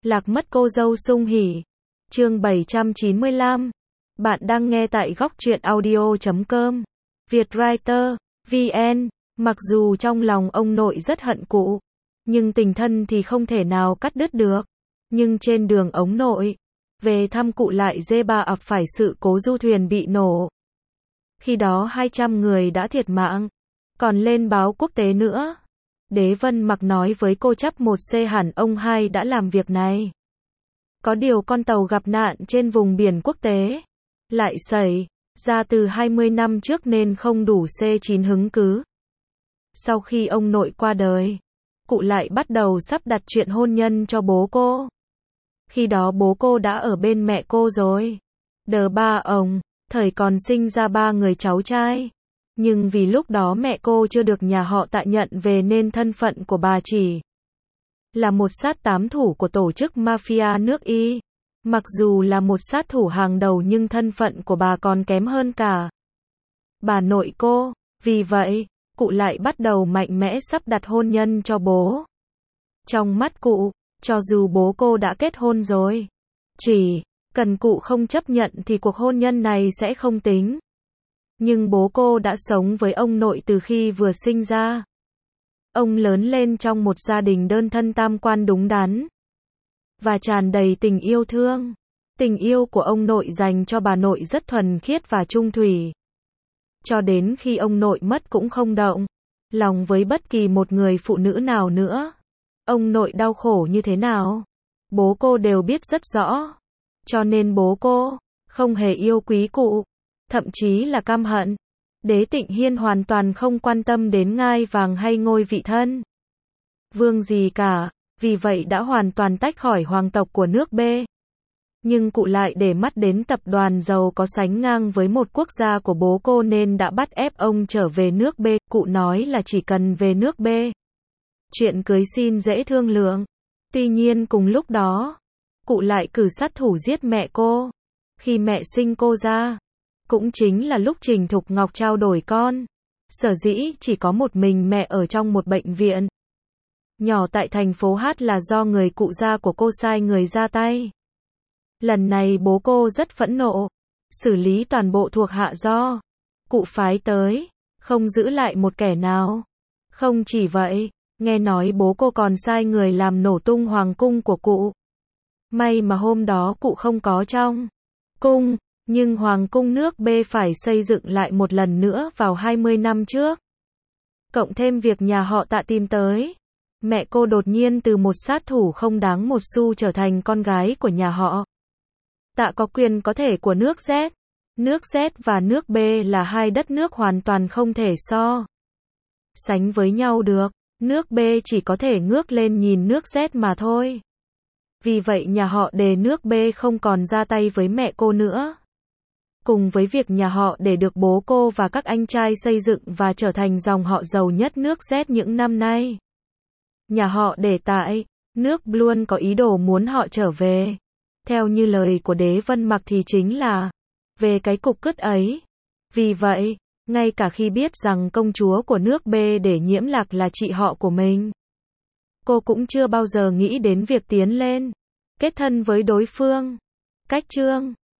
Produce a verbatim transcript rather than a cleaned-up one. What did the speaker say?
Lạc mất cô dâu sung hỉ. Chương bảy trăm chín mươi lăm. Bạn đang nghe tại góc truyện audio chấm com. Vietwriter, vê en. Mặc dù trong lòng ông nội rất hận cụ, nhưng tình thân thì không thể nào cắt đứt được. Nhưng trên đường ông nội về thăm cụ lại dê ba ập phải sự cố du thuyền bị nổ. Khi đó hai trăm người đã thiệt mạng, còn lên báo quốc tế nữa. Đế Vân Mặc nói với cô chấp một xê hẳn ông hai đã làm việc này. Có điều con tàu gặp nạn trên vùng biển quốc tế lại xảy ra từ hai mươi năm trước nên không đủ xê chín hứng cứ. Sau khi ông nội qua đời, cụ lại bắt đầu sắp đặt chuyện hôn nhân cho bố cô. Khi đó bố cô đã ở bên mẹ cô rồi. Đờ ba ông, thời còn sinh ra ba người cháu trai. Nhưng vì lúc đó mẹ cô chưa được nhà họ Tạ nhận về nên thân phận của bà chỉ là một sát tám thủ của tổ chức mafia nước Y. Mặc dù là một sát thủ hàng đầu nhưng thân phận của bà còn kém hơn cả bà nội cô. Vì vậy, cụ lại bắt đầu mạnh mẽ sắp đặt hôn nhân cho bố. Trong mắt cụ, cho dù bố cô đã kết hôn rồi, chỉ cần cụ không chấp nhận thì cuộc hôn nhân này sẽ không tính. Nhưng bố cô đã sống với ông nội từ khi vừa sinh ra. Ông lớn lên trong một gia đình đơn thân tam quan đúng đắn và tràn đầy tình yêu thương. Tình yêu của ông nội dành cho bà nội rất thuần khiết và trung thủy. Cho đến khi ông nội mất cũng không động lòng với bất kỳ một người phụ nữ nào nữa. Ông nội đau khổ như thế nào, bố cô đều biết rất rõ. Cho nên bố cô không hề yêu quý cụ, thậm chí là căm hận. Đế Tịnh Hiên hoàn toàn không quan tâm đến ngai vàng hay ngôi vị thân vương gì cả, vì vậy đã hoàn toàn tách khỏi hoàng tộc của nước B. Nhưng cụ lại để mắt đến tập đoàn giàu có sánh ngang với một quốc gia của bố cô nên đã bắt ép ông trở về nước B. Cụ nói là chỉ cần về nước B, chuyện cưới xin dễ thương lượng. Tuy nhiên cùng lúc đó, cụ lại cử sát thủ giết mẹ cô. Khi mẹ sinh cô ra, cũng chính là lúc Trình Thục Ngọc trao đổi con. Sở dĩ chỉ có một mình mẹ ở trong một bệnh viện nhỏ tại thành phố Hát là do người cụ gia của cô sai người ra tay. Lần này bố cô rất phẫn nộ, xử lý toàn bộ thuộc hạ do cụ phái tới, không giữ lại một kẻ nào. Không chỉ vậy, nghe nói bố cô còn sai người làm nổ tung hoàng cung của cụ. May mà hôm đó cụ không có trong cung, nhưng hoàng cung nước B phải xây dựng lại một lần nữa vào hai mươi năm trước. Cộng thêm việc nhà họ Tạ tìm tới, mẹ cô đột nhiên từ một sát thủ không đáng một xu trở thành con gái của nhà họ Tạ có quyền có thể của nước Z. Nước Z và nước B là hai đất nước hoàn toàn không thể so sánh với nhau được. Nước B chỉ có thể ngước lên nhìn nước Z mà thôi. Vì vậy nhà họ Đề nước B không còn ra tay với mẹ cô nữa. Cùng với việc nhà họ để được bố cô và các anh trai xây dựng và trở thành dòng họ giàu nhất nước Z những năm nay, nhà họ để tại nước B luôn có ý đồ muốn họ trở về. Theo như lời của Đế Vân Mặc thì chính là về cái cục cứt ấy. Vì vậy, ngay cả khi biết rằng công chúa của nước B để Nhiễm Lạc là chị họ của mình, cô cũng chưa bao giờ nghĩ đến việc tiến lên kết thân với đối phương. Cách chương